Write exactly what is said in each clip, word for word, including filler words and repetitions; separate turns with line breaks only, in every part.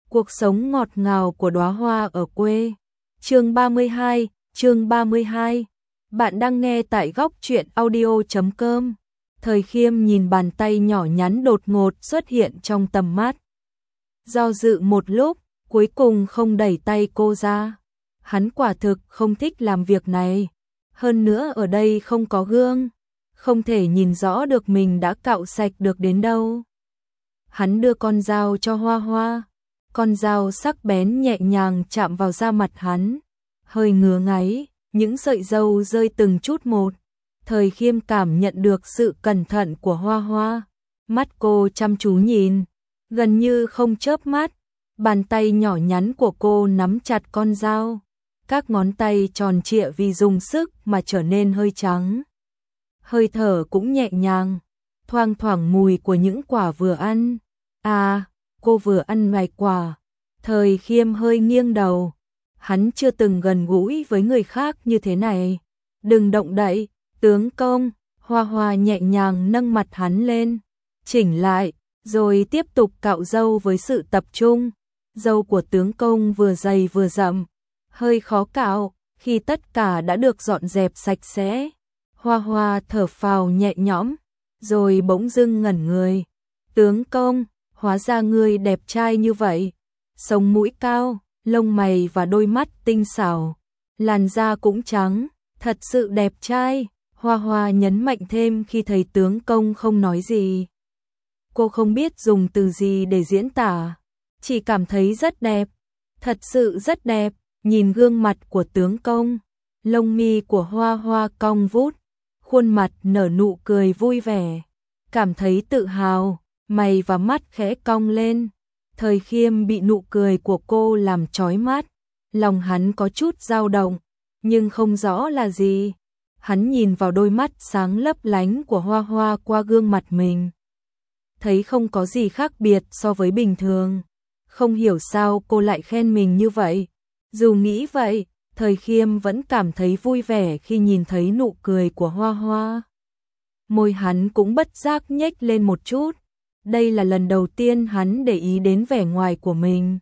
Cuộc sống ngọt ngào của đóa hoa ở quê. Chương ba mươi hai, chương ba mươi hai. Bạn đang nghe tại góc truyện audio chấm com. Thời Khiêm nhìn bàn tay nhỏ nhắn đột ngột xuất hiện trong tầm mắt. Do dự một lúc, cuối cùng không đẩy tay cô ra. Hắn quả thực không thích làm việc này. Hơn nữa ở đây không có gương, không thể nhìn rõ được mình đã cạo sạch được đến đâu. Hắn đưa con dao cho Hoa Hoa. Con dao sắc bén nhẹ nhàng chạm vào da mặt hắn, hơi ngứa ngáy, những sợi râu rơi từng chút một. Thời Khiêm cảm nhận được sự cẩn thận của Hoa Hoa, mắt cô chăm chú nhìn, gần như không chớp mắt, bàn tay nhỏ nhắn của cô nắm chặt con dao, các ngón tay tròn trịa vì dùng sức mà trở nên hơi trắng. Hơi thở cũng nhẹ nhàng, thoang thoảng mùi của những quả vừa ăn. À, cô vừa ăn vài quả. Thời Khiêm hơi nghiêng đầu. Hắn chưa từng gần gũi với người khác như thế này. Đừng động đậy, tướng công. Hoa Hoa nhẹ nhàng nâng mặt hắn lên, chỉnh lại, rồi tiếp tục cạo râu với sự tập trung. Râu của tướng công vừa dày vừa rậm, hơi khó cạo. Khi tất cả đã được dọn dẹp sạch sẽ, Hoa Hoa thở phào nhẹ nhõm, rồi bỗng dưng ngẩn người. Tướng công, hóa ra ngươi đẹp trai như vậy. Sống mũi cao, lông mày và đôi mắt tinh xảo, làn da cũng trắng, thật sự đẹp trai. Hoa Hoa nhấn mạnh thêm khi thấy tướng công không nói gì. Cô không biết dùng từ gì để diễn tả, chỉ cảm thấy rất đẹp, thật sự rất đẹp. Nhìn gương mặt của tướng công, lông mi của Hoa Hoa cong vút, khuôn mặt nở nụ cười vui vẻ, cảm thấy tự hào, mày và mắt khẽ cong lên. Thời Khiêm bị nụ cười của cô làm chói mắt, lòng hắn có chút dao động, nhưng không rõ là gì. Hắn nhìn vào đôi mắt sáng lấp lánh của Hoa Hoa qua gương mặt mình, thấy không có gì khác biệt so với bình thường. Không hiểu sao cô lại khen mình như vậy. Dù nghĩ vậy, Thời Khiêm vẫn cảm thấy vui vẻ khi nhìn thấy nụ cười của Hoa Hoa. Môi hắn cũng bất giác nhếch lên một chút. Đây là lần đầu tiên hắn để ý đến vẻ ngoài của mình.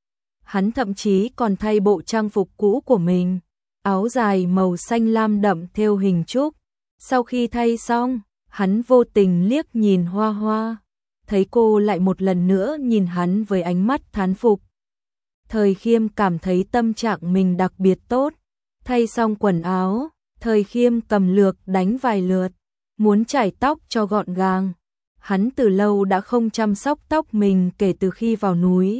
Hắn thậm chí còn thay bộ trang phục cũ của mình, áo dài màu xanh lam đậm thêu hình trúc. Sau khi thay xong, hắn vô tình liếc nhìn Hoa Hoa, thấy cô lại một lần nữa nhìn hắn với ánh mắt thán phục. Thời Khiêm cảm thấy tâm trạng mình đặc biệt tốt. Thay xong quần áo, Thời Khiêm cầm lược đánh vài lượt, muốn chải tóc cho gọn gàng. Hắn từ lâu đã không chăm sóc tóc mình kể từ khi vào núi.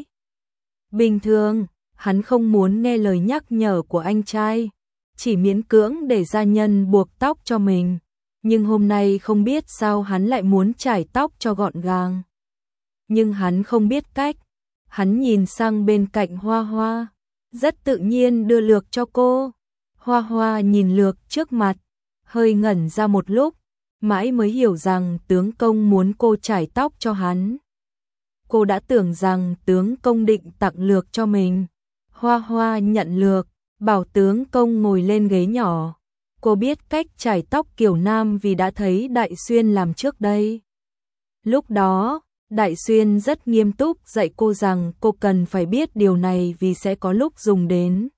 Bình thường, hắn không muốn nghe lời nhắc nhở của anh trai, chỉ miễn cưỡng để gia nhân buộc tóc cho mình. Nhưng hôm nay không biết sao hắn lại muốn chải tóc cho gọn gàng. Nhưng hắn không biết cách. Hắn nhìn sang bên cạnh Hoa Hoa, rất tự nhiên đưa lược cho cô. Hoa Hoa nhìn lược trước mặt, hơi ngẩn ra một lúc, mãi mới hiểu rằng tướng công muốn cô chải tóc cho hắn. Cô đã tưởng rằng tướng công định tặng lược cho mình. Hoa Hoa nhận lược, bảo tướng công ngồi lên ghế nhỏ. Cô biết cách chải tóc kiểu nam vì đã thấy Đại Xuyên làm trước đây. Lúc đó, Đại Xuyên rất nghiêm túc dạy cô rằng cô cần phải biết điều này vì sẽ có lúc dùng đến.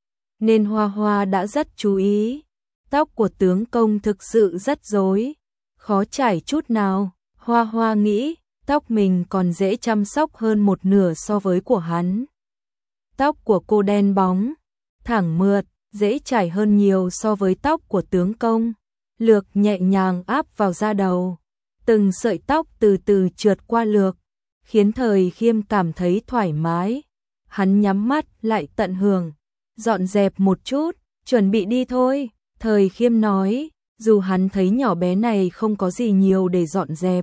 Nên Hoa Hoa đã rất chú ý. Tóc của tướng công thực sự rất rối, khó chải chút nào. Hoa Hoa nghĩ tóc mình còn dễ chăm sóc hơn một nửa so với của hắn. Tóc của cô đen bóng, thẳng mượt, dễ chải hơn nhiều so với tóc của tướng công. Lược nhẹ nhàng áp vào da đầu, từng sợi tóc từ từ trượt qua lược, khiến Thời Khiêm cảm thấy thoải mái. Hắn nhắm mắt lại tận hưởng, dọn dẹp một chút, chuẩn bị đi thôi. Thời Khiêm nói, dù hắn thấy nhỏ bé này không có gì nhiều để dọn dẹp.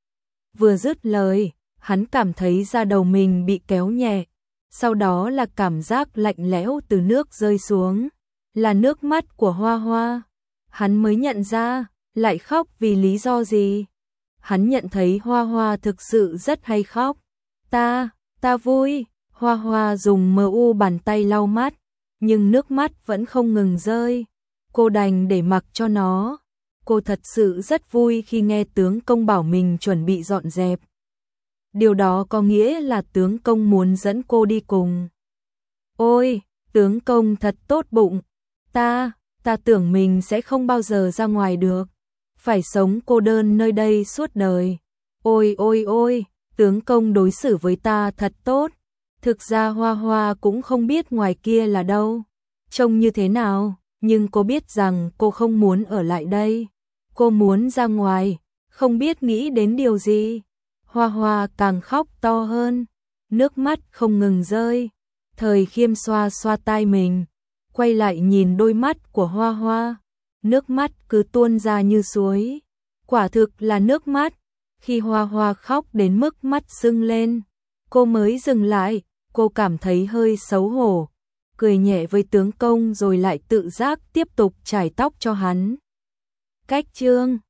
Vừa dứt lời, hắn cảm thấy da đầu mình bị kéo nhẹ, sau đó là cảm giác lạnh lẽo từ nước rơi xuống, là nước mắt của Hoa Hoa. Hắn mới nhận ra, lại khóc vì lý do gì. Hắn nhận thấy Hoa Hoa thực sự rất hay khóc. Ta, ta vui. Hoa Hoa dùng mờ u bàn tay lau mắt, nhưng nước mắt vẫn không ngừng rơi. Cô đành để mặc cho nó. Cô thật sự rất vui khi nghe tướng công bảo mình chuẩn bị dọn dẹp. Điều đó có nghĩa là tướng công muốn dẫn cô đi cùng. Ôi, tướng công thật tốt bụng. Ta, ta tưởng mình sẽ không bao giờ ra ngoài được. Phải sống cô đơn nơi đây suốt đời. Ôi ôi ôi, tướng công đối xử với ta thật tốt. Thực ra Hoa Hoa cũng không biết ngoài kia là đâu, trông như thế nào, nhưng cô biết rằng cô không muốn ở lại đây. Cô muốn ra ngoài, không biết nghĩ đến điều gì. Hoa Hoa càng khóc to hơn, nước mắt không ngừng rơi. Thời Khiêm xoa xoa tai mình, quay lại nhìn đôi mắt của Hoa Hoa, nước mắt cứ tuôn ra như suối. Quả thực là nước mắt. Khi Hoa Hoa khóc đến mức mắt sưng lên, cô mới dừng lại, cô cảm thấy hơi xấu hổ, cười nhẹ với tướng công rồi lại tự giác tiếp tục chải tóc cho hắn. Cách chương